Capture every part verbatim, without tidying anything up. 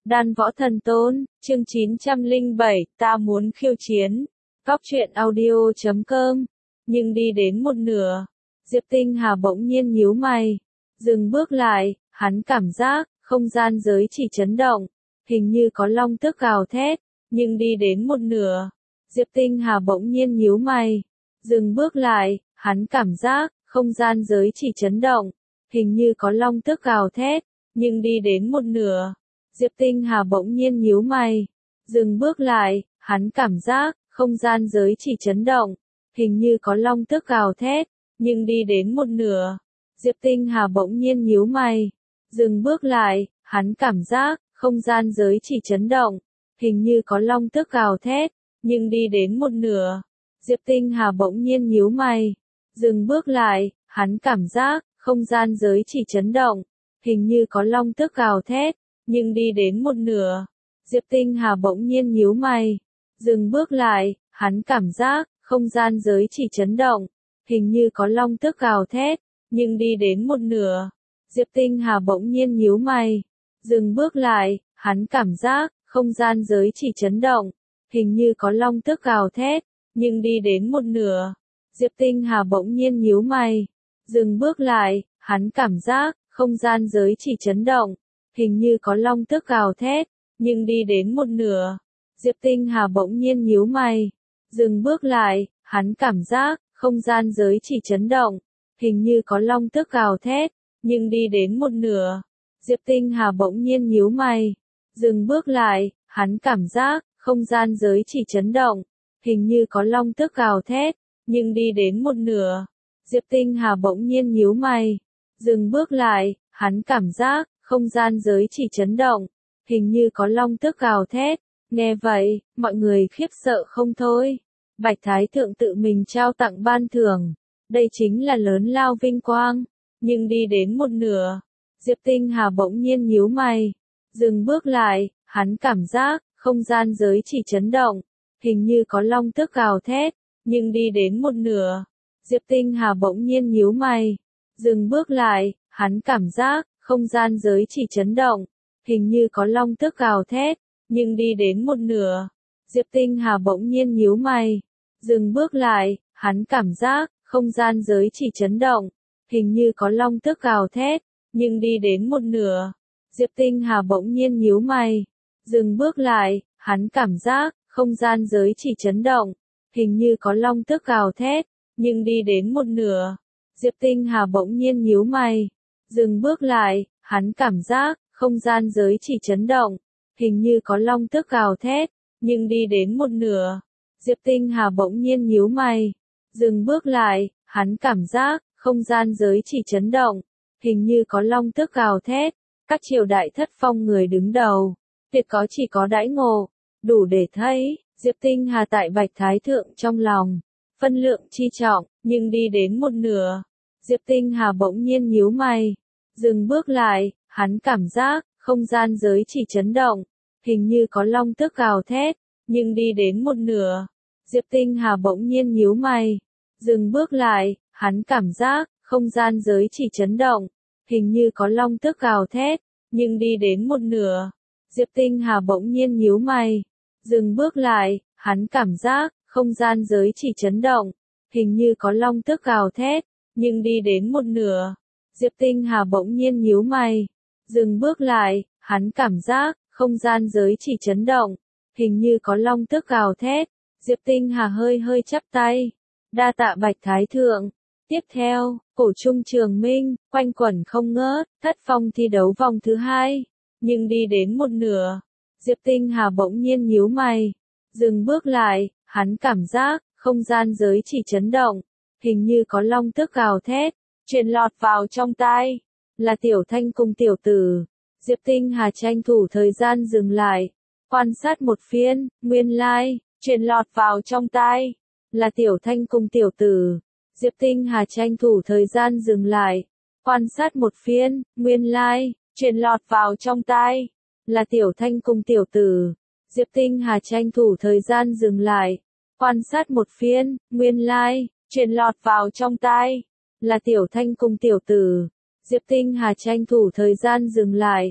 Đan Võ Thần Tôn, chương chín trăm lẻ bảy, ta muốn khiêu chiến. Góc truyện audio chấm com. Nhưng đi đến một nửa, Diệp Tinh Hà bỗng nhiên nhíu mày, dừng bước lại, hắn cảm giác, không gian giới chỉ chấn động, hình như có long tước gào thét, nhưng đi đến một nửa, Diệp Tinh Hà bỗng nhiên nhíu mày, dừng bước lại, hắn cảm giác, không gian giới chỉ chấn động, hình như có long tước gào thét, nhưng đi đến một nửa, Diệp Tinh Hà bỗng nhiên nhíu mày, dừng bước lại, hắn cảm giác, không gian giới chỉ chấn động, hình như có long tước gào thét, nhưng đi đến một nửa, Diệp Tinh Hà bỗng nhiên nhíu mày, dừng bước lại, hắn cảm giác, không gian giới chỉ chấn động, hình như có long tước gào thét, nhưng đi đến một nửa, Diệp Tinh Hà bỗng nhiên nhíu mày, dừng bước lại, hắn cảm giác, không gian giới chỉ chấn động, hình như có long tước gào thét, nhưng đi đến một nửa, Diệp Tinh Hà bỗng nhiên nhíu mày, dừng bước lại, hắn cảm giác, không gian giới chỉ chấn động, hình như có long tước gào thét, nhưng đi đến một nửa, Diệp Tinh Hà bỗng nhiên nhíu mày, dừng bước lại, hắn cảm giác, không gian giới chỉ chấn động, hình như có long tước gào thét, nhưng đi đến một nửa, Diệp Tinh Hà bỗng nhiên nhíu mày, dừng bước lại, hắn cảm giác, không gian giới chỉ chấn động, hình như có long tước gào thét, nhưng đi đến một nửa, Diệp Tinh Hà bỗng nhiên nhíu mày, dừng bước lại, hắn cảm giác, không gian giới chỉ chấn động, hình như có long tước gào thét, nhưng đi đến một nửa, Diệp Tinh Hà bỗng nhiên nhíu mày, dừng bước lại, hắn cảm giác, không gian giới chỉ chấn động, hình như có long tước gào thét, nhưng đi đến một nửa, Diệp Tinh Hà bỗng nhiên nhíu mày, dừng bước lại, hắn cảm giác, không gian giới chỉ chấn động, hình như có long tước gào thét, nghe vậy, mọi người khiếp sợ không thôi. Bạch Thái Thượng tự mình trao tặng ban thưởng, đây chính là lớn lao vinh quang, nhưng đi đến một nửa, Diệp Tinh Hà bỗng nhiên nhíu mày, dừng bước lại, hắn cảm giác, không gian giới chỉ chấn động, hình như có long tước gào thét, nhưng đi đến một nửa, Diệp Tinh Hà bỗng nhiên nhíu mày, dừng bước lại, hắn cảm giác, không gian giới chỉ chấn động, hình như có long tước gào thét, nhưng đi đến một nửa, Diệp Tinh Hà bỗng nhiên nhíu mày, dừng bước lại, hắn cảm giác, không gian giới chỉ chấn động, hình như có long tước gào thét, nhưng đi đến một nửa, Diệp Tinh Hà bỗng nhiên nhíu mày, dừng bước lại, hắn cảm giác, không gian giới chỉ chấn động, hình như có long tước gào thét, nhưng đi đến một nửa, Diệp Tinh Hà bỗng nhiên nhíu mày, dừng bước lại, hắn cảm giác, không gian giới chỉ chấn động, hình như có long tước gào thét, nhưng đi đến một nửa, Diệp Tinh Hà bỗng nhiên nhíu mày, dừng bước lại, hắn cảm giác, không gian giới chỉ chấn động, hình như có long tước gào thét, các triều đại thất phong người đứng đầu, tuyệt có chỉ có đãi ngộ, đủ để thấy, Diệp Tinh Hà tại Bạch Thái Thượng trong lòng, phân lượng chi trọng, nhưng đi đến một nửa, Diệp Tinh Hà bỗng nhiên nhíu mày, dừng bước lại, hắn cảm giác, không gian giới chỉ chấn động, hình như có long tước gào thét, nhưng đi đến một nửa, Diệp Tinh Hà bỗng nhiên nhíu mày, dừng bước lại, hắn cảm giác, không gian giới chỉ chấn động, hình như có long tước gào thét, nhưng đi đến một nửa, Diệp Tinh Hà bỗng nhiên nhíu mày, dừng bước lại, hắn cảm giác, không gian giới chỉ chấn động, hình như có long tước gào thét, nhưng đi đến một nửa, Diệp Tinh Hà bỗng nhiên nhíu mày, dừng bước lại, hắn cảm giác, không gian giới chỉ chấn động, hình như có long tước gào thét, Diệp Tinh Hà hơi hơi chắp tay, đa tạ Bạch Thái Thượng. Tiếp theo, cổ trung trường minh, quanh quẩn không ngớt, thất phong thi đấu vòng thứ hai, nhưng đi đến một nửa, Diệp Tinh Hà bỗng nhiên nhíu mày, dừng bước lại, hắn cảm giác, không gian giới chỉ chấn động, hình như có long tước gào thét, truyền lọt vào trong tai, là Tiểu Thanh cùng tiểu tử, Diệp Tinh Hà tranh thủ thời gian dừng lại, quan sát một phiên, nguyên lai, like, truyền lọt vào trong tai, là Tiểu Thanh cùng tiểu tử. Diệp Tinh Hà tranh thủ thời gian dừng lại, quan sát một phiên, nguyên lai, like, truyền lọt vào trong tai, là Tiểu Thanh cùng tiểu tử. Diệp Tinh Hà tranh thủ thời gian dừng lại, quan sát một phiên, nguyên lai, like, truyền lọt vào trong tai, là Tiểu Thanh cùng tiểu tử. Diệp Tinh Hà tranh thủ thời gian dừng lại,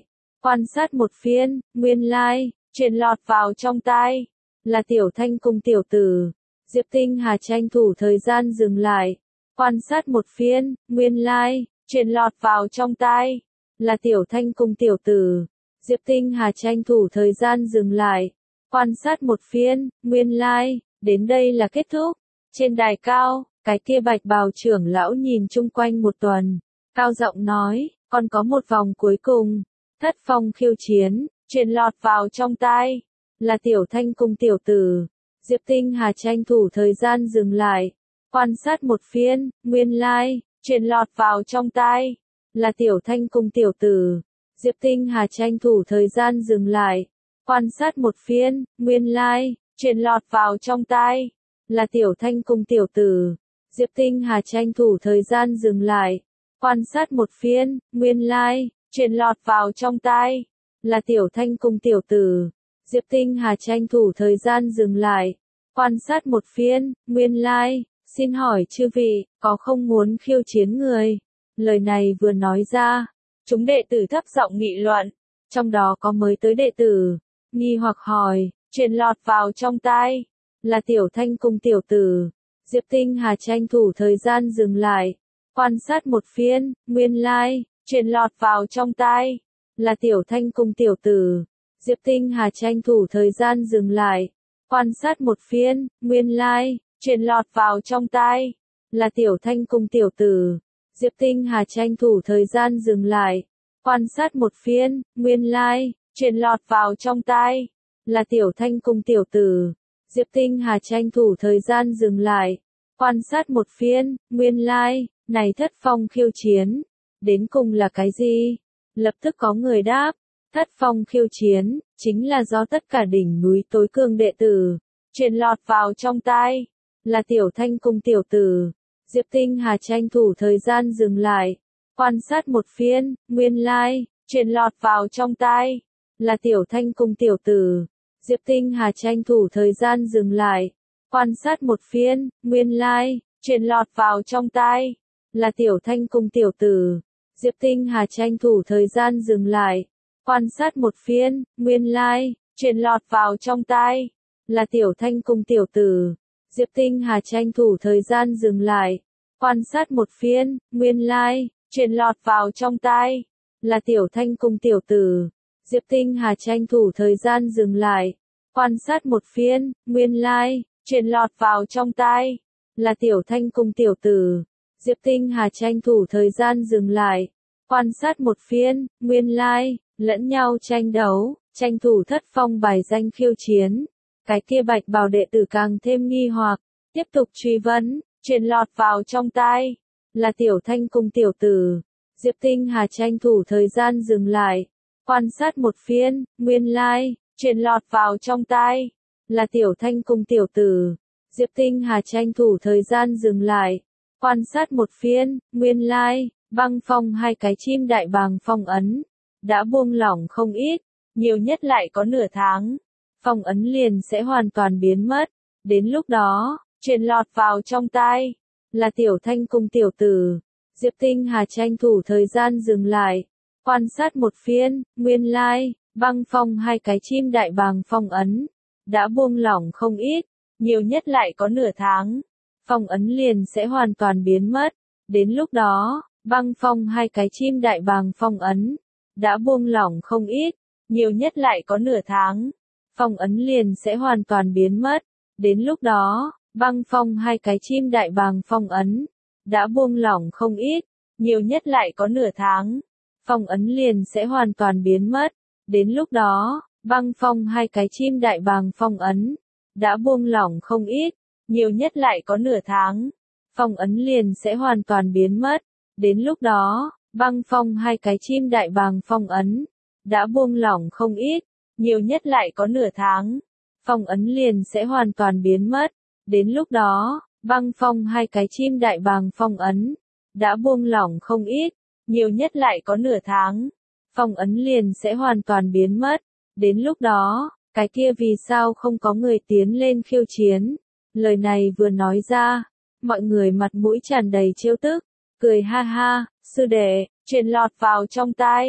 Quan sát một phiên, nguyên lai, like, truyền lọt vào trong tai, là Tiểu Thanh cùng tiểu tử. Diệp Tinh Hà tranh thủ thời gian dừng lại, quan sát một phiên, nguyên lai, like, truyền lọt vào trong tai, là Tiểu Thanh cùng tiểu tử. Diệp Tinh Hà tranh thủ thời gian dừng lại, quan sát một phiên, nguyên lai, like, đến đây là kết thúc. Trên đài cao, cái kia bạch bào trưởng lão nhìn chung quanh một tuần, cao giọng nói, còn có một vòng cuối cùng, thất phong khiêu chiến, truyền lọt vào trong tai, là Tiểu Thanh cùng tiểu tử. Diệp Tinh Hà tranh thủ thời gian dừng lại, quan sát một phiên, nguyên lai, like, truyền lọt vào trong tai, là Tiểu Thanh cùng tiểu tử. Diệp Tinh Hà tranh thủ thời gian dừng lại, quan sát một phiên, nguyên lai, like, truyền lọt vào trong tai, là Tiểu Thanh cùng tiểu tử. Diệp Tinh Hà tranh thủ thời gian dừng lại, quan sát một phiên, nguyên lai, like, truyền lọt vào trong tai, là Tiểu Thanh cùng tiểu tử. Diệp Tinh Hà tranh thủ thời gian dừng lại, quan sát một phiên, nguyên lai, like, xin hỏi chư vị, có không muốn khiêu chiến người? Lời này vừa nói ra, chúng đệ tử thấp giọng nghị luận, trong đó có mới tới đệ tử, nghi hoặc hỏi, truyền lọt vào trong tai, là Tiểu Thanh cùng tiểu tử. Diệp Tinh Hà tranh thủ thời gian dừng lại, quan sát một phiên, nguyên lai, like, truyền lọt vào trong tai, là Tiểu Thanh cùng tiểu tử. Diệp Tinh Hà tranh thủ thời gian dừng lại, quan sát một phiên, nguyên lai, like, truyền lọt vào trong tai, là Tiểu Thanh cùng tiểu tử. Diệp Tinh Hà tranh thủ thời gian dừng lại, quan sát một phiên, nguyên lai, like, truyền lọt vào trong tai, là Tiểu Thanh cùng tiểu tử. Diệp Tinh Hà tranh thủ thời gian dừng lại, quan sát một phiên, nguyên lai, like, này thất phong khiêu chiến, đến cùng là cái gì? Lập tức có người đáp, thất phong khiêu chiến, chính là do tất cả đỉnh núi tối cường đệ tử, truyền lọt vào trong tai, là Tiểu Thanh cùng tiểu tử. Diệp Tinh Hà tranh thủ thời gian dừng lại, quan sát một phiên, nguyên lai, like, truyền lọt vào trong tai, là Tiểu Thanh cùng tiểu tử. Diệp Tinh Hà tranh thủ thời gian dừng lại, quan sát một phiên, nguyên lai, like, truyền lọt vào trong tai, là Tiểu Thanh cùng tiểu tử. Diệp Tinh Hà tranh thủ thời gian dừng lại, quan sát một phiên, nguyên lai, like, truyền lọt vào trong tai, là Tiểu Thanh cùng tiểu tử. Diệp Tinh Hà tranh thủ thời gian dừng lại, quan sát một phiên, nguyên lai, like, truyền lọt vào trong tai, là Tiểu Thanh cùng tiểu tử. Diệp Tinh Hà tranh thủ thời gian dừng lại, quan sát một phiên, nguyên lai, like, truyền lọt vào trong tai, là Tiểu Thanh cùng tiểu tử. Diệp Tinh Hà tranh thủ thời gian dừng lại, quan sát một phiên, nguyên lai, like, lẫn nhau tranh đấu, tranh thủ thất phong bài danh khiêu chiến. Cái kia bạch bào đệ tử càng thêm nghi hoặc, tiếp tục truy vấn, truyền lọt vào trong tai, là Tiểu Thanh cùng tiểu tử. Diệp Tinh Hà tranh thủ thời gian dừng lại, quan sát một phiên, nguyên lai, like, truyền lọt vào trong tai, là Tiểu Thanh cùng tiểu tử. Diệp Tinh Hà tranh thủ thời gian dừng lại, quan sát một phiên, nguyên lai, like, băng phong hai cái chim đại bàng phong ấn, đã buông lỏng không ít, nhiều nhất lại có nửa tháng, phong ấn liền sẽ hoàn toàn biến mất. Đến lúc đó, truyền lọt vào trong tai, là Tiểu Thanh cùng tiểu tử. Diệp Tinh Hà tranh thủ thời gian dừng lại, quan sát một phiên, nguyên lai, like, băng phong hai cái chim đại bàng phong ấn, đã buông lỏng không ít, nhiều nhất lại có nửa tháng, phong ấn liền sẽ hoàn toàn biến mất. Đến lúc đó, băng phong hai cái chim đại bàng phong ấn, đã buông lỏng không ít, nhiều nhất lại có nửa tháng, phong ấn liền sẽ hoàn toàn biến mất. Đến lúc đó, băng phong hai cái chim đại bàng phong ấn, đã buông lỏng không ít, nhiều nhất lại có nửa tháng, phong ấn liền sẽ hoàn toàn biến mất. Đến lúc đó, băng phong hai cái chim đại bàng phong ấn, đã buông lỏng không ít, nhiều nhất lại có nửa tháng, phong ấn liền sẽ hoàn toàn biến mất. Đến lúc đó, băng phong hai cái chim đại bàng phong ấn, đã buông lỏng không ít, nhiều nhất lại có nửa tháng, phong ấn liền sẽ hoàn toàn biến mất. Đến lúc đó, băng phong hai cái chim đại bàng phong ấn, đã buông lỏng không ít, nhiều nhất lại có nửa tháng, phong ấn liền sẽ hoàn toàn biến mất. Đến lúc đó, cái kia vì sao không có người tiến lên khiêu chiến? Lời này vừa nói ra, mọi người mặt mũi tràn đầy trêu tức, cười ha ha, sư đệ, truyền lọt vào trong tai,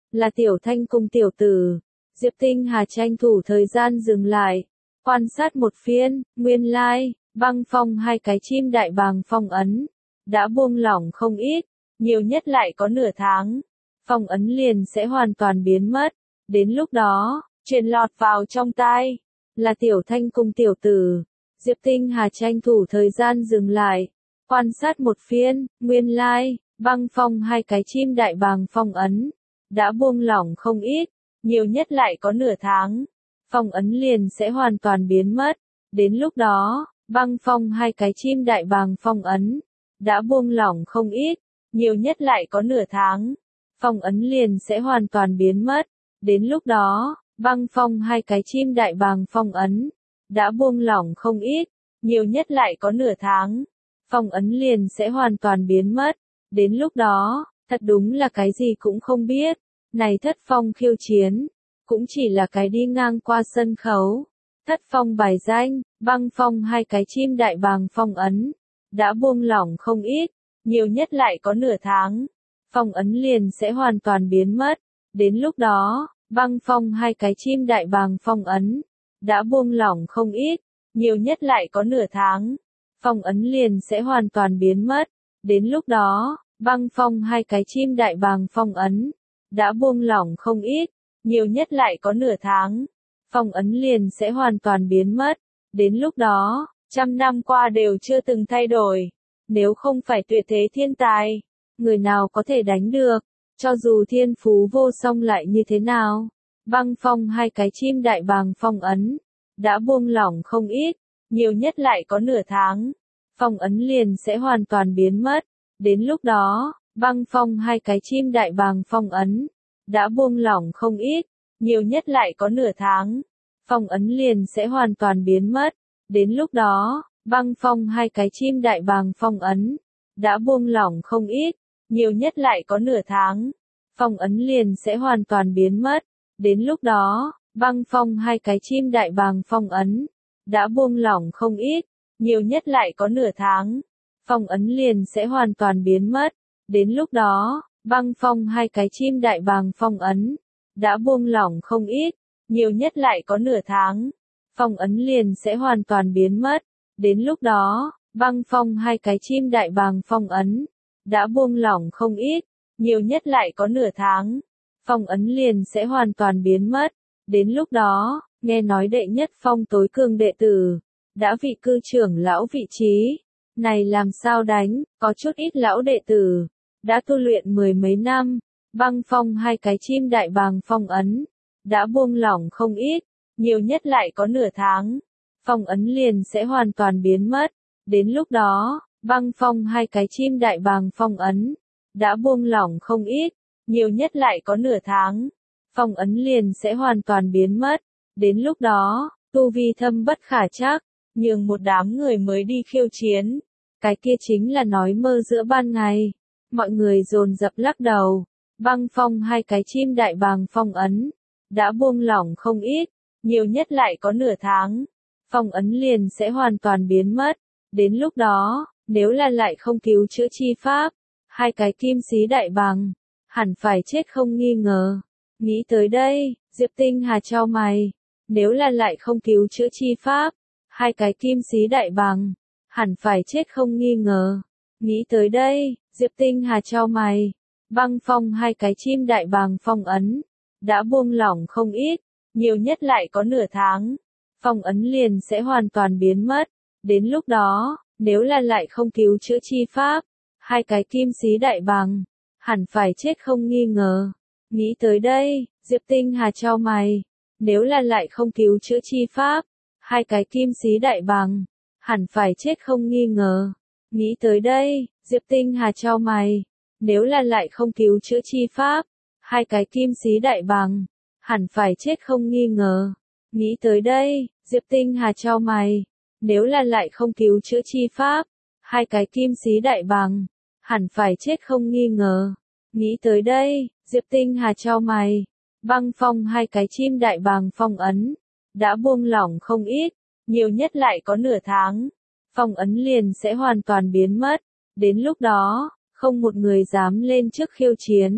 là Tiểu Thanh cùng tiểu tử. Diệp Tinh Hà tranh thủ thời gian dừng lại, quan sát một phiên, nguyên lai, like, băng phong hai cái chim đại bàng phong ấn, đã buông lỏng không ít, nhiều nhất lại có nửa tháng, phong ấn liền sẽ hoàn toàn biến mất, đến lúc đó, truyền lọt vào trong tai, là Tiểu Thanh cùng tiểu tử. Diệp Tinh Hà tranh thủ thời gian dừng lại, quan sát một phiên, nguyên lai, like, băng phong hai cái chim đại bàng phong ấn, đã buông lỏng không ít, nhiều nhất lại có nửa tháng, phong ấn liền sẽ hoàn toàn biến mất, đến lúc đó, băng phong hai cái chim đại bàng phong ấn, đã buông lỏng không ít, nhiều nhất lại có nửa tháng, phong ấn liền sẽ hoàn toàn biến mất, đến lúc đó, băng phong hai cái chim đại bàng phong ấn, đã buông lỏng không ít, nhiều nhất lại có nửa tháng, phong ấn liền sẽ hoàn toàn biến mất, đến lúc đó, thật đúng là cái gì cũng không biết, này thất phong khiêu chiến, cũng chỉ là cái đi ngang qua sân khấu, thất phong bài danh, băng phong hai cái chim đại bàng phong ấn, đã buông lỏng không ít, nhiều nhất lại có nửa tháng, phong ấn liền sẽ hoàn toàn biến mất, đến lúc đó, băng phong hai cái chim đại bàng phong ấn, đã buông lỏng không ít, nhiều nhất lại có nửa tháng, phong ấn liền sẽ hoàn toàn biến mất, đến lúc đó, băng phong hai cái chim đại bàng phong ấn, đã buông lỏng không ít, nhiều nhất lại có nửa tháng, phong ấn liền sẽ hoàn toàn biến mất, đến lúc đó, trăm năm qua đều chưa từng thay đổi, nếu không phải tuyệt thế thiên tài, người nào có thể đánh được, cho dù thiên phú vô song lại như thế nào, băng phong hai cái chim đại bàng phong ấn, đã buông lỏng không ít, nhiều nhất lại có nửa tháng, phong ấn liền sẽ hoàn toàn biến mất, đến lúc đó, băng phong hai cái chim đại bàng phong ấn, đã buông lỏng không ít, nhiều nhất lại có nửa tháng, phong ấn liền sẽ hoàn toàn biến mất, đến lúc đó, băng phong hai cái chim đại bàng phong ấn, đã buông lỏng không ít, nhiều nhất lại có nửa tháng, phong ấn liền sẽ hoàn toàn biến mất, đến lúc đó, băng phong hai cái chim đại bàng phong ấn, đã buông lỏng không ít, nhiều nhất lại có nửa tháng, phong ấn liền sẽ hoàn toàn biến mất, đến lúc đó, băng phong hai cái chim đại bàng phong ấn, đã buông lỏng không ít, nhiều nhất lại có nửa tháng, phong ấn liền sẽ hoàn toàn biến mất, đến lúc đó, băng phong hai cái chim đại bàng phong ấn, đã buông lỏng không ít, nhiều nhất lại có nửa tháng, phong ấn liền sẽ hoàn toàn biến mất, đến lúc đó, nghe nói đệ nhất phong tối cường đệ tử, đã vị cư trưởng lão vị trí, này làm sao đánh, có chút ít lão đệ tử, đã tu luyện mười mấy năm, băng phong hai cái chim đại bàng phong ấn, đã buông lỏng không ít, nhiều nhất lại có nửa tháng, phong ấn liền sẽ hoàn toàn biến mất, đến lúc đó, băng phong hai cái chim đại bàng phong ấn, đã buông lỏng không ít, nhiều nhất lại có nửa tháng, phong ấn liền sẽ hoàn toàn biến mất, đến lúc đó, tu vi thâm bất khả trắc, nhường một đám người mới đi khiêu chiến, cái kia chính là nói mơ giữa ban ngày, mọi người dồn dập lắc đầu, băng phong hai cái chim đại bàng phong ấn, đã buông lỏng không ít, nhiều nhất lại có nửa tháng, phong ấn liền sẽ hoàn toàn biến mất, đến lúc đó, nếu là lại không cứu chữa chi pháp, hai cái kim sĩ đại bàng, hẳn phải chết không nghi ngờ. Nghĩ tới đây, Diệp Tinh Hà chau mày, nếu là lại không cứu chữa chi pháp, hai cái kim sĩ đại bàng, hẳn phải chết không nghi ngờ. Nghĩ tới đây, Diệp Tinh Hà chau mày, băng phong hai cái chim đại bàng phong ấn, đã buông lỏng không ít, nhiều nhất lại có nửa tháng, phong ấn liền sẽ hoàn toàn biến mất, đến lúc đó, nếu là lại không cứu chữa chi pháp, hai cái kim sĩ đại bàng, hẳn phải chết không nghi ngờ. Nghĩ tới đây, Diệp Tinh Hà chau mày, nếu là lại không cứu chữa chi pháp, hai cái kim sĩ đại bàng, hẳn phải chết không nghi ngờ. Nghĩ tới đây, Diệp Tinh Hà chau mày, nếu là lại không cứu chữa chi pháp, hai cái kim sĩ đại bàng, hẳn phải chết không nghi ngờ. Nghĩ tới đây, Diệp Tinh Hà chau mày, nếu là lại không cứu chữa chi pháp, hai cái kim sĩ đại bàng, hẳn phải chết không nghi ngờ. Nghĩ tới đây, Diệp Tinh Hà chau mày, băng phong hai cái chim đại bàng phong ấn, đã buông lỏng không ít, nhiều nhất lại có nửa tháng, phong ấn liền sẽ hoàn toàn biến mất, đến lúc đó, không một người dám lên trước khiêu chiến,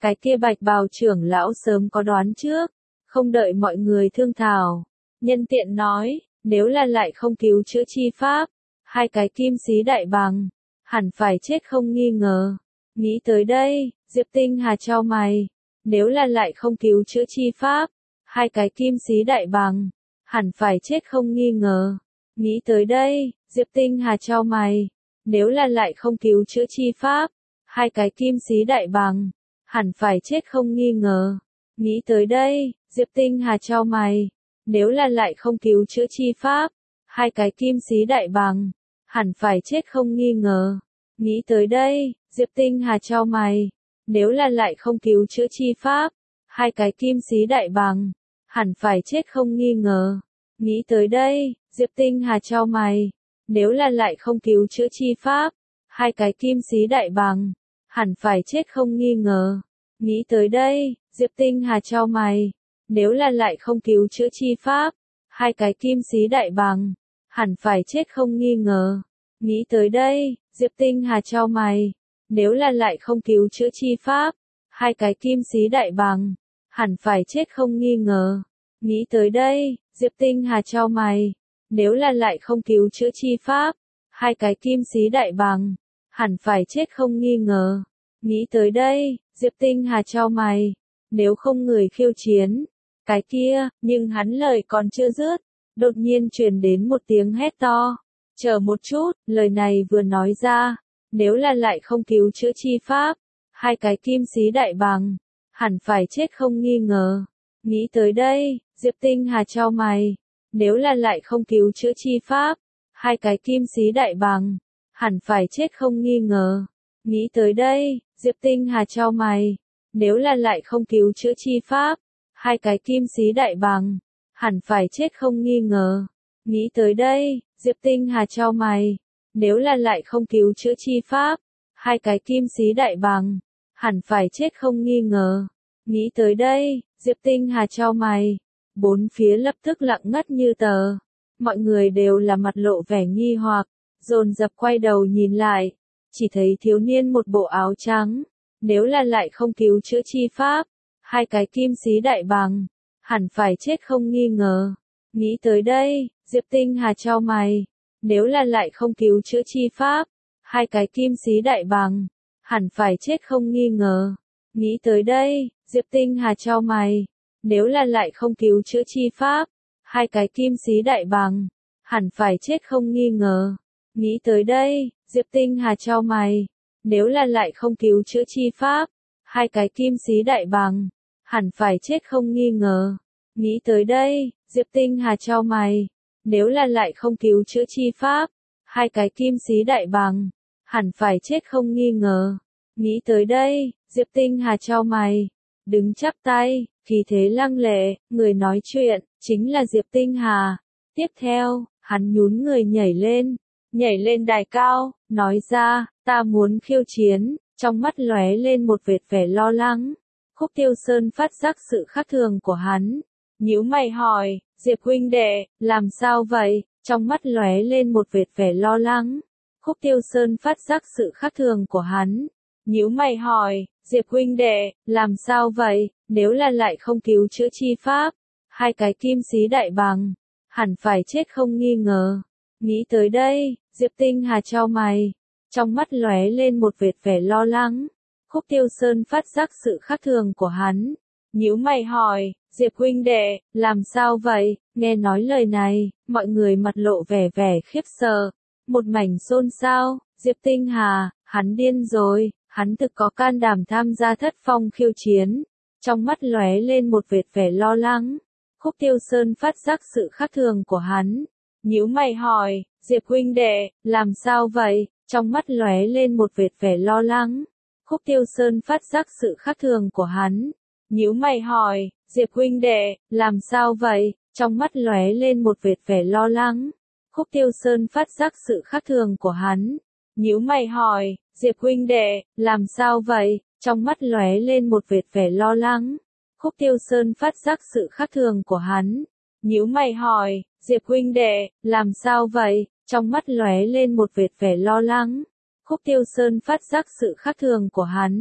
Cái kia Bạch Bào trưởng lão sớm có đoán trước, không đợi mọi người thương thảo, nhân tiện nói, nếu là lại không cứu chữa chi pháp, hai cái kim sĩ đại bàng, hẳn phải chết không nghi ngờ. Nghĩ tới đây, Diệp Tinh Hà chau mày, nếu là lại không cứu chữa chi pháp, hai cái kim sĩ đại bàng, hẳn phải chết không nghi ngờ. Nghĩ tới đây, Diệp Tinh Hà chau mày, nếu là lại không cứu chữa chi pháp, hai cái kim sĩ đại bàng, hẳn phải chết không nghi ngờ. Nghĩ tới đây, Diệp Tinh Hà chau mày, nếu là lại không cứu chữa chi pháp, hai cái kim sĩ đại bàng, hẳn phải chết không nghi ngờ. Nghĩ tới đây, Diệp Tinh Hà chau mày, nếu là lại không cứu chữa chi pháp, hai cái kim sĩ đại bàng, hẳn phải chết không nghi ngờ. Nghĩ tới đây, Diệp Tinh Hà chau mày, nếu là lại không cứu chữa chi pháp, hai cái kim sĩ đại bàng, hẳn phải chết không nghi ngờ. Nghĩ tới đây, Diệp Tinh Hà chau mày, nếu là lại không cứu chữa chi pháp, hai cái kim sĩ đại bàng, hẳn phải chết không nghi ngờ. Nghĩ tới đây, Diệp Tinh Hà chau mày, nếu là lại không cứu chữa chi pháp, hai cái kim sĩ đại bàng, hẳn phải chết không nghi ngờ. Nghĩ tới đây, Diệp Tinh Hà chau mày, nếu là lại không cứu chữa chi pháp, hai cái kim sĩ đại bàng, hẳn phải chết không nghi ngờ. Nghĩ tới đây, Diệp Tinh Hà chau mày, nếu không người khiêu chiến, cái kia, nhưng hắn lời còn chưa dứt, đột nhiên truyền đến một tiếng hét to. Chờ một chút, lời này vừa nói ra, nếu là lại không cứu chữa chi pháp, hai cái kim sĩ đại bàng, hẳn phải chết không nghi ngờ. Nghĩ tới đây, Diệp Tinh Hà chau mày, nếu là lại không cứu chữa chi pháp, hai cái kim sĩ đại bàng, hẳn phải chết không nghi ngờ. Nghĩ tới đây, Diệp Tinh Hà chau mày, nếu là lại không cứu chữa chi pháp, hai cái kim sĩ đại bàng, hẳn phải chết không nghi ngờ. Nghĩ tới đây, Diệp Tinh Hà chau mày, nếu là lại không cứu chữa chi pháp, hai cái kim sĩ đại bàng, hẳn phải chết không nghi ngờ. Nghĩ tới đây, Diệp Tinh Hà chau mày, bốn phía lập tức lặng ngắt như tờ. Mọi người đều là mặt lộ vẻ nghi hoặc, dồn dập quay đầu nhìn lại, chỉ thấy thiếu niên một bộ áo trắng, nếu là lại không cứu chữa chi pháp, hai cái kim sĩ đại bàng, hẳn phải chết không nghi ngờ. Nghĩ tới đây, Diệp Tinh Hà chau mày, nếu là lại không cứu chữa chi pháp, hai cái kim sĩ đại bàng, hẳn phải chết không nghi ngờ. Nghĩ tới đây, Diệp Tinh Hà chau mày, nếu là lại không cứu chữa chi pháp, hai cái kim sĩ đại bàng, hẳn phải chết không nghi ngờ. Nghĩ tới đây, Diệp Tinh Hà chau mày, nếu là lại không cứu chữa chi pháp, hai cái kim sĩ đại bàng, hẳn phải chết không nghi ngờ. Nghĩ tới đây, Diệp Tinh Hà chau mày, nếu là lại không cứu chữa chi pháp, hai cái kim sĩ đại bàng, hẳn phải chết không nghi ngờ. Nghĩ tới đây, Diệp Tinh Hà chau mày, đứng chắp tay, khí thế lăng lệ, người nói chuyện, chính là Diệp Tinh Hà. Tiếp theo, hắn nhún người nhảy lên, nhảy lên đài cao, nói ra, ta muốn khiêu chiến, trong mắt lóe lên một vệt vẻ lo lắng. Khúc Tiêu Sơn phát giác sự khác thường của hắn, nhíu mày hỏi, Diệp huynh đệ, làm sao vậy? Trong mắt lóe lên một vệt vẻ lo lắng. Khúc Tiêu Sơn phát giác sự khác thường của hắn, nhíu mày hỏi, Diệp huynh đệ, làm sao vậy? Nếu là lại không cứu chữa chi pháp, hai cái kim sĩ đại bàng, hẳn phải chết không nghi ngờ. Nghĩ tới đây, Diệp Tinh Hà chau mày, trong mắt lóe lên một vệt vẻ lo lắng. Khúc Tiêu Sơn phát giác sự khác thường của hắn, nhíu mày hỏi, Diệp huynh đệ, làm sao vậy? Nghe nói lời này, mọi người mặt lộ vẻ vẻ khiếp sợ, một mảnh xôn xao. Diệp Tinh Hà, hắn điên rồi, hắn thực có can đảm tham gia thất phong khiêu chiến. Trong mắt lóe lên một vệt vẻ lo lắng. Khúc Tiêu Sơn phát giác sự khác thường của hắn, nhíu mày hỏi, Diệp huynh đệ, làm sao vậy? Trong mắt lóe lên một vệt vẻ lo lắng. Khúc Tiêu Sơn phát giác sự khác thường của hắn, nhíu mày hỏi, Diệp huynh đệ, làm sao vậy? Trong mắt lóe lên một vệt vẻ lo lắng. Khúc Tiêu Sơn phát giác sự khác thường của hắn, nhíu mày hỏi, Diệp huynh đệ, làm sao vậy? Trong mắt lóe lên một vệt vẻ lo lắng. Khúc Tiêu Sơn phát giác sự khác thường của hắn, nhíu mày hỏi, Diệp huynh đệ, làm sao vậy? Trong mắt lóe lên một vệt vẻ lo lắng. Khúc Tiêu Sơn phát giác sự khác thường của hắn,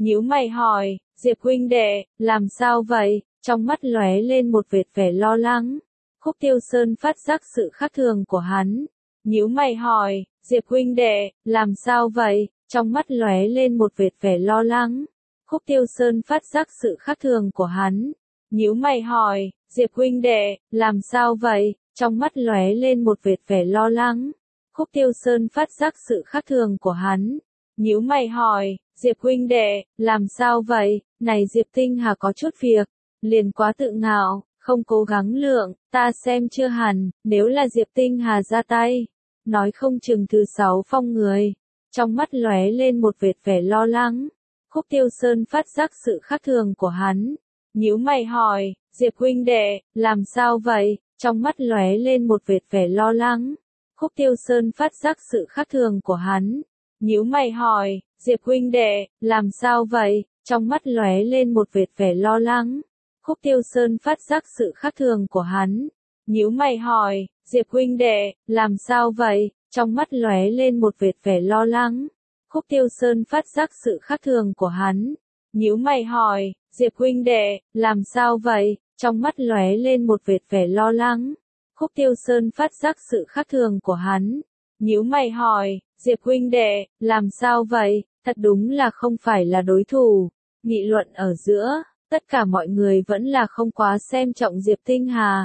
nhíu mày hỏi, Diệp huynh đệ, làm sao vậy? Trong mắt lóe lên một vệt vẻ lo lắng. Khúc Tiêu Sơn phát giác sự khác thường của hắn, nhíu mày hỏi, Diệp huynh đệ, làm sao vậy? Trong mắt lóe lên một vệt vẻ lo lắng. Khúc Tiêu Sơn phát giác sự khác thường của hắn, nhíu mày hỏi, Diệp huynh đệ, làm sao vậy? Trong mắt lóe lên một vệt vẻ lo lắng. Khúc Tiêu Sơn phát giác sự khác thường của hắn, nhíu mày hỏi, Diệp huynh đệ, làm sao vậy? Này Diệp Tinh Hà có chút việc, liền quá tự ngạo, không cố gắng lượng, ta xem chưa hẳn, nếu là Diệp Tinh Hà ra tay, nói không chừng thứ sáu phong người. Trong mắt lóe lên một vệt vẻ lo lắng. Khúc Tiêu Sơn phát giác sự khác thường của hắn, nhíu mày hỏi, Diệp huynh đệ, làm sao vậy? Trong mắt lóe lên một vệt vẻ lo lắng. Khúc Tiêu Sơn phát giác sự khác thường của hắn, nhíu mày hỏi, Diệp huynh đệ, làm sao vậy? Trong mắt lóe lên một vệt vẻ lo lắng. Khúc Tiêu Sơn phát giác sự khác thường của hắn, nhíu mày hỏi, Diệp huynh đệ, làm sao vậy? Trong mắt lóe lên một vệt vẻ lo lắng. Khúc Tiêu Sơn phát giác sự khác thường của hắn, nhíu mày hỏi, Diệp huynh đệ, làm sao vậy? Trong mắt lóe lên một vệt vẻ lo lắng. Khúc Tiêu Sơn phát giác sự khác thường của hắn, nhíu mày hỏi, Diệp huynh đệ, làm sao vậy? Thật đúng là không phải là đối thủ. Nghị luận ở giữa, tất cả mọi người vẫn là không quá xem trọng Diệp Tinh Hà.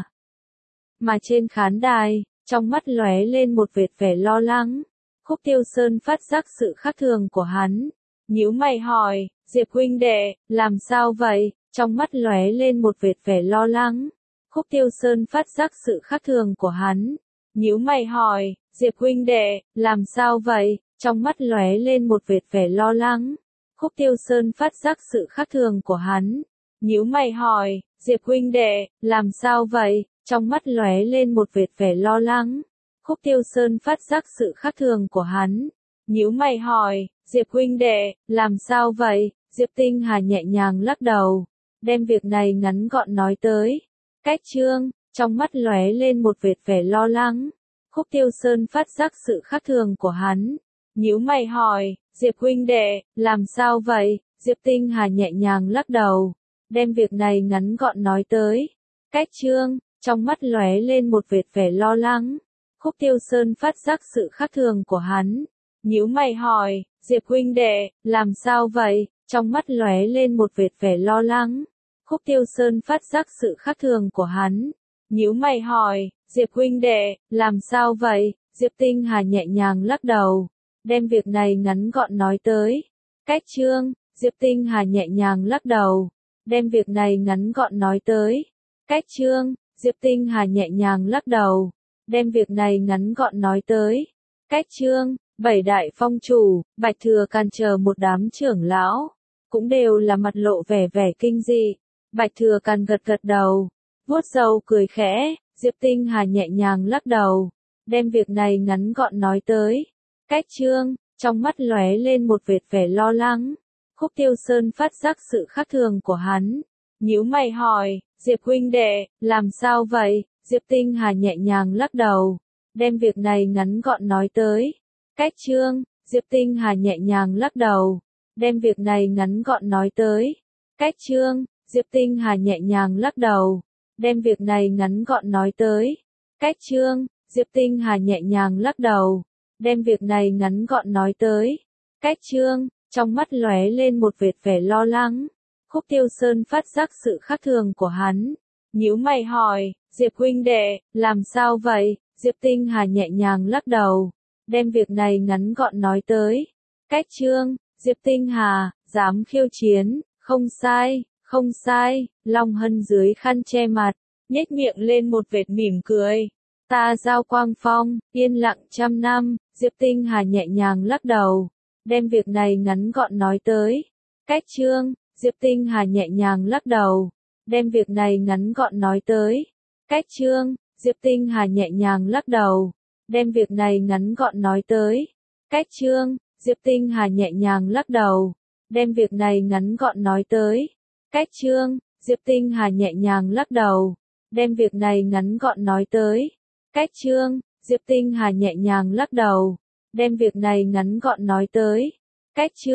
Mà trên khán đài, trong mắt lóe lên một vệt vẻ lo lắng. Khúc Tiêu Sơn phát giác sự khác thường của hắn, nhíu mày hỏi, Diệp huynh đệ, làm sao vậy? Trong mắt lóe lên một vệt vẻ lo lắng. Khúc Tiêu Sơn phát giác sự khác thường của hắn, nhíu mày hỏi, Diệp huynh đệ, làm sao vậy? Trong mắt lóe lên một vệt vẻ lo lắng. Khúc Tiêu Sơn phát giác sự khác thường của hắn, nhíu mày hỏi, Diệp huynh đệ, làm sao vậy? Trong mắt lóe lên một vệt vẻ lo lắng. Khúc Tiêu Sơn phát giác sự khác thường của hắn, nhíu mày hỏi, Diệp huynh đệ, làm sao vậy? Diệp Tinh Hà nhẹ nhàng lắc đầu, đem việc này ngắn gọn nói tới. Cách chương, trong mắt lóe lên một vệt vẻ lo lắng. Khúc Tiêu Sơn phát giác sự khác thường của hắn, nhíu mày hỏi, Diệp huynh đệ, làm sao vậy? Diệp Tinh Hà nhẹ nhàng lắc đầu, đem việc này ngắn gọn nói tới. Cách chương, trong mắt lóe lên một vệt vẻ lo lắng. Khúc Tiêu Sơn phát giác sự khác thường của hắn, nhíu mày hỏi, Diệp huynh đệ, làm sao vậy? Trong mắt lóe lên một vệt vẻ lo lắng. Khúc Tiêu Sơn phát giác sự khác thường của hắn, nhíu mày hỏi, Diệp huynh đệ, làm sao vậy? Diệp Tinh Hà nhẹ nhàng lắc đầu, đem việc này ngắn gọn nói tới. Cách chương, Diệp Tinh Hà nhẹ nhàng lắc đầu, đem việc này ngắn gọn nói tới. Cách chương, Diệp Tinh Hà nhẹ nhàng lắc đầu, đem việc này ngắn gọn nói tới. Cách chương, bảy đại phong chủ, Bạch Thừa Càn chờ một đám trưởng lão, cũng đều là mặt lộ vẻ vẻ kinh dị. Bạch Thừa Càn gật gật đầu, vuốt râu cười khẽ. Diệp Tinh Hà nhẹ nhàng lắc đầu, đem việc này ngắn gọn nói tới. Cách chương, trong mắt lóe lên một vệt vẻ lo lắng. Khúc Tiêu Sơn phát giác sự khác thường của hắn, nhíu mày hỏi, Diệp huynh đệ, làm sao vậy? Diệp Tinh Hà nhẹ nhàng lắc đầu, đem việc này ngắn gọn nói tới. Cách chương, Diệp Tinh Hà nhẹ nhàng lắc đầu, đem việc này ngắn gọn nói tới. Cách chương, Diệp Tinh Hà nhẹ nhàng lắc đầu, đem việc này ngắn gọn nói tới. Cách chương, Diệp Tinh Hà nhẹ nhàng lắc đầu, đem việc này ngắn gọn nói tới. Cách chương, trong mắt lóe lên một vệt vẻ lo lắng. Khúc Tiêu Sơn phát giác sự khác thường của hắn, nhíu mày hỏi, Diệp huynh đệ, làm sao vậy? Diệp Tinh Hà nhẹ nhàng lắc đầu, đem việc này ngắn gọn nói tới. Cách chương, Diệp Tinh Hà, dám khiêu chiến, không sai, không sai. Long Hân dưới khăn che mặt, nhếch miệng lên một vệt mỉm cười. Ta Giao Quang Phong, yên lặng trăm năm. Diệp Tinh Hà nhẹ nhàng lắc đầu, đem việc này ngắn gọn nói tới. Cách chương, Diệp Tinh Hà nhẹ nhàng lắc đầu, đem việc này ngắn gọn nói tới. Cách chương, Diệp Tinh Hà nhẹ nhàng lắc đầu, đem việc này ngắn gọn nói tới. Cách chương, Diệp Tinh Hà nhẹ nhàng lắc đầu, đem việc này ngắn gọn nói tới. Cách chương, Diệp Tinh Hà nhẹ nhàng lắc đầu, đem việc này ngắn gọn nói tới. Cách chương, Diệp Tinh Hà nhẹ nhàng lắc đầu, đem việc này ngắn gọn nói tới. Cách chương,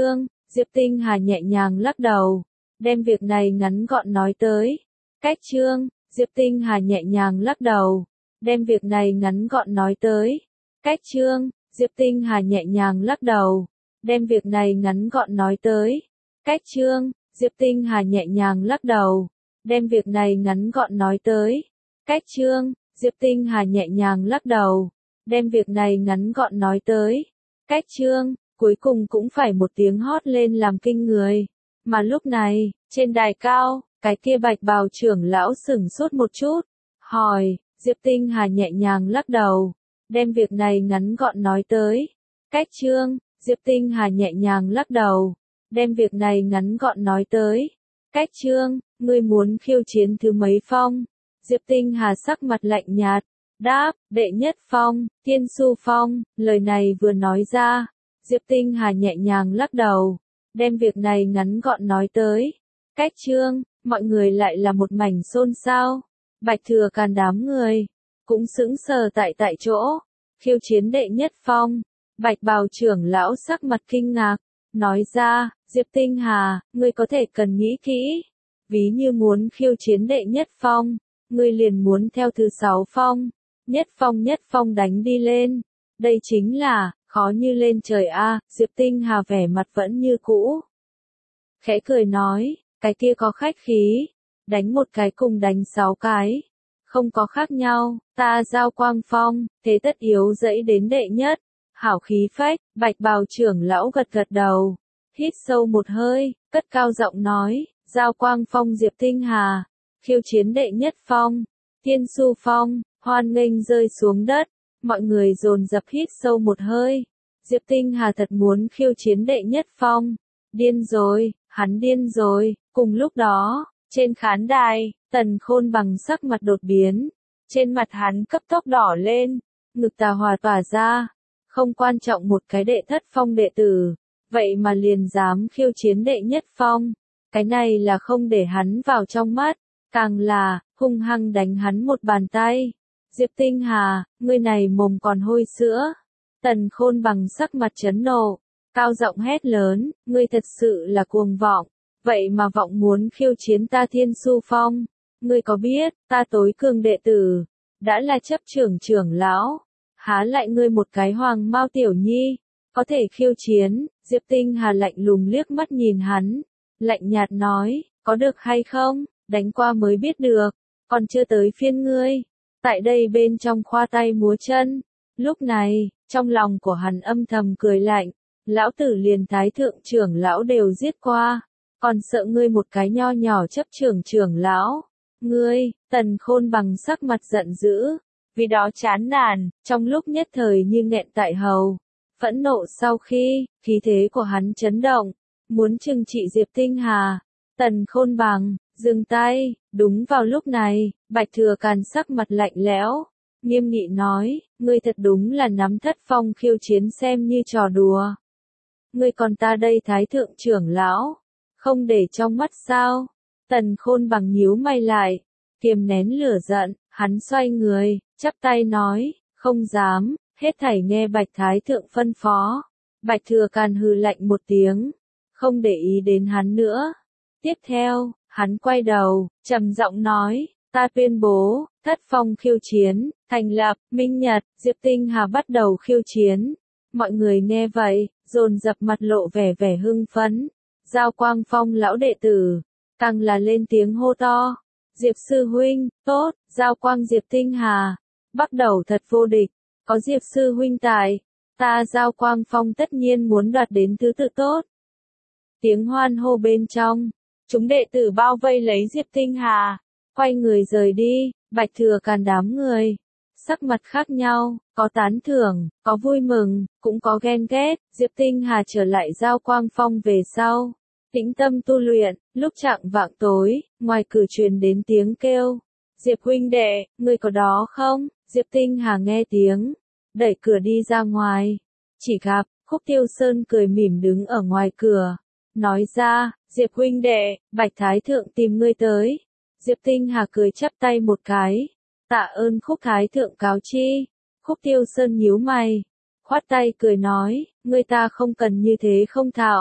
Diệp Tinh Hà nhẹ nhàng lắc đầu, đem việc này ngắn gọn nói tới. Cách chương, Diệp Tinh Hà nhẹ nhàng lắc đầu, đem việc này ngắn gọn nói tới. Cách chương, Diệp Tinh Hà nhẹ nhàng lắc đầu, đem việc này ngắn gọn nói tới. Cách chương, Diệp Tinh Hà nhẹ nhàng lắc đầu, đem việc này ngắn gọn nói tới. Cách chương, Diệp Tinh Hà nhẹ nhàng lắc đầu, đem việc này ngắn gọn nói tới. Cách chương, cuối cùng cũng phải một tiếng hót lên làm kinh người. Mà lúc này, trên đài cao, cái kia bạch bào trưởng lão sửng sốt một chút, hỏi, Diệp Tinh Hà nhẹ nhàng lắc đầu, đem việc này ngắn gọn nói tới. Cách chương, Diệp Tinh Hà nhẹ nhàng lắc đầu, đem việc này ngắn gọn nói tới. Cách chương, ngươi muốn khiêu chiến thứ mấy phong? Diệp Tinh Hà sắc mặt lạnh nhạt, đáp, đệ nhất phong, Thiên Su Phong. Lời này vừa nói ra, Diệp Tinh Hà nhẹ nhàng lắc đầu, đem việc này ngắn gọn nói tới. Cách chương, mọi người lại là một mảnh xôn xao. Bạch Thừa Càn đám người cũng sững sờ tại tại chỗ. Khiêu chiến đệ nhất phong. Bạch bào trưởng lão sắc mặt kinh ngạc, nói ra, Diệp Tinh Hà, ngươi có thể cần nghĩ kỹ. Ví như muốn khiêu chiến đệ nhất phong, ngươi liền muốn theo thứ sáu phong. Nhất phong nhất phong đánh đi lên. Đây chính là, khó như lên trời a. Diệp Tinh Hà vẻ mặt vẫn như cũ. Khẽ cười nói, cái kia có khách khí. Đánh một cái cùng đánh sáu cái. Không có khác nhau, ta giao quang phong, thế tất yếu dẫy đến đệ nhất. Hảo khí phách, bạch bào trưởng lão gật gật đầu. Hít sâu một hơi, cất cao giọng nói, giao quang phong Diệp Tinh Hà. Khiêu chiến đệ nhất phong. Thiên Su Phong, hoan nghênh rơi xuống đất. Mọi người dồn dập hít sâu một hơi. Diệp Tinh Hà thật muốn khiêu chiến đệ nhất phong. Điên rồi, hắn điên rồi. Cùng lúc đó, trên khán đài, Tần Khôn bằng sắc mặt đột biến. Trên mặt hắn cấp tốc đỏ lên, ngực tà hòa tỏa ra. Không quan trọng một cái đệ thất phong đệ tử, vậy mà liền dám khiêu chiến đệ nhất phong. Cái này là không để hắn vào trong mắt, càng là, hung hăng đánh hắn một bàn tay. Diệp Tinh Hà, ngươi này mồm còn hôi sữa. Tần Khôn bằng sắc mặt chấn nộ, cao giọng hét lớn, ngươi thật sự là cuồng vọng, vậy mà vọng muốn khiêu chiến ta Thiên Su Phong. Ngươi có biết, ta tối cường đệ tử, đã là chấp trưởng trưởng lão, há lại ngươi một cái hoàng mao tiểu nhi, có thể khiêu chiến. Diệp Tinh Hà lạnh lùng liếc mắt nhìn hắn, lạnh nhạt nói, có được hay không, đánh qua mới biết được, còn chưa tới phiên ngươi. Tại đây bên trong khoa tay múa chân. Lúc này, trong lòng của hắn âm thầm cười lạnh, lão tử liền thái thượng trưởng lão đều giết qua, còn sợ ngươi một cái nho nhỏ chấp trưởng trưởng lão. Ngươi, Tần Khôn bằng sắc mặt giận dữ, vì đó chán nản, trong lúc nhất thời như nghẹn tại hầu. Phẫn nộ sau khi, khí thế của hắn chấn động, muốn trừng trị Diệp Tinh Hà. Tần Khôn bằng, dừng tay. Đúng vào lúc này, Bạch Thừa Càn sắc mặt lạnh lẽo, nghiêm nghị nói, ngươi thật đúng là nắm thất phong khiêu chiến xem như trò đùa. Ngươi còn ta đây thái thượng trưởng lão, không để trong mắt sao? Tần Khôn bằng nhíu mày lại, kiềm nén lửa giận, hắn xoay người, chắp tay nói, không dám, hết thảy nghe Bạch Thái thượng phân phó. Bạch Thừa Càn hừ lạnh một tiếng, không để ý đến hắn nữa. Tiếp theo, hắn quay đầu, trầm giọng nói, ta tuyên bố, thất phong khiêu chiến, thành lập, minh nhật. Diệp Tinh Hà bắt đầu khiêu chiến. Mọi người nghe vậy, dồn dập mặt lộ vẻ vẻ hưng phấn. Giao Quang Phong lão đệ tử, càng là lên tiếng hô to. Diệp sư huynh, tốt, Giao Quang Diệp Tinh Hà, bắt đầu thật vô địch, có Diệp sư huynh tại, ta Giao Quang Phong tất nhiên muốn đoạt đến thứ tự tốt. Tiếng hoan hô bên trong, chúng đệ tử bao vây lấy Diệp Tinh Hà, quay người rời đi. Bạch Thừa Càn đám người, sắc mặt khác nhau, có tán thưởng, có vui mừng, cũng có ghen ghét. Diệp Tinh Hà trở lại Giao Quang Phong về sau, tĩnh tâm tu luyện. Lúc chạng vạng tối, ngoài cửa truyền đến tiếng kêu, Diệp huynh đệ, ngươi có đó không? Diệp Tinh Hà nghe tiếng, đẩy cửa đi ra ngoài, chỉ gặp Khúc Tiêu Sơn cười mỉm đứng ở ngoài cửa, nói ra, Diệp huynh đệ, Bạch Thái thượng tìm ngươi tới. Diệp Tinh Hà cười chắp tay một cái, tạ ơn Khúc Thái thượng cáo chi. Khúc Tiêu Sơn nhíu mày, khoát tay cười nói, ngươi ta không cần như thế không thạo,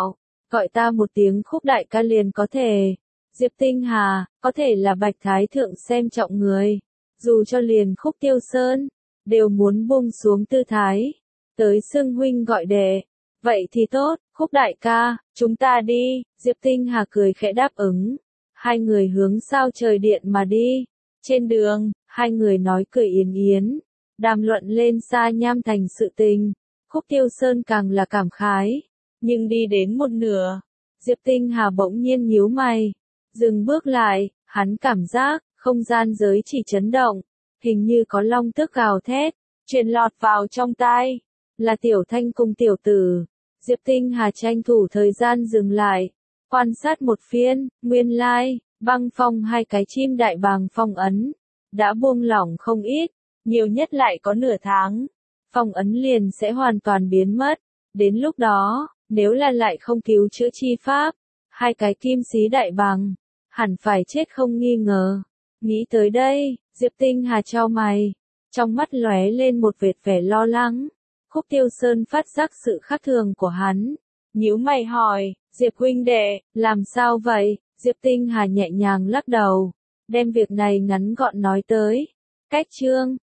Gọi ta một tiếng Khúc đại ca liền có thể. Diệp Tinh Hà, có thể là Bạch Thái Thượng xem trọng người. Dù cho liền Khúc Tiêu Sơn, đều muốn buông xuống tư thái. Tới xưng huynh gọi đệ. Vậy thì tốt, Khúc đại ca, chúng ta đi. Diệp Tinh Hà cười khẽ đáp ứng. Hai người hướng sao trời điện mà đi. Trên đường, hai người nói cười yến yến. Đàm luận lên Sa Nham Thành sự tình. Khúc Tiêu Sơn càng là cảm khái. Nhưng đi đến một nửa, Diệp Tinh Hà bỗng nhiên nhíu mày. Dừng bước lại, hắn cảm giác, không gian giới chỉ chấn động. Hình như có long tước gào thét, truyền lọt vào trong tai. Là Tiểu Thanh cùng tiểu tử. Diệp Tinh Hà tranh thủ thời gian dừng lại. Quan sát một phiên, nguyên lai, băng phong hai cái chim đại bàng phong ấn. Đã buông lỏng không ít, nhiều nhất lại có nửa tháng. Phong ấn liền sẽ hoàn toàn biến mất. Đến lúc đó, nếu là lại không cứu chữa chi pháp, hai cái kim sĩ đại bàng, hẳn phải chết không nghi ngờ. Nghĩ tới đây, Diệp Tinh Hà chau mày, trong mắt lóe lên một vệt vẻ lo lắng. Khúc Tiêu Sơn phát giác sự khác thường của hắn, nhíu mày hỏi, Diệp huynh đệ, làm sao vậy? Diệp Tinh Hà nhẹ nhàng lắc đầu, đem việc này ngắn gọn nói tới. Cách chương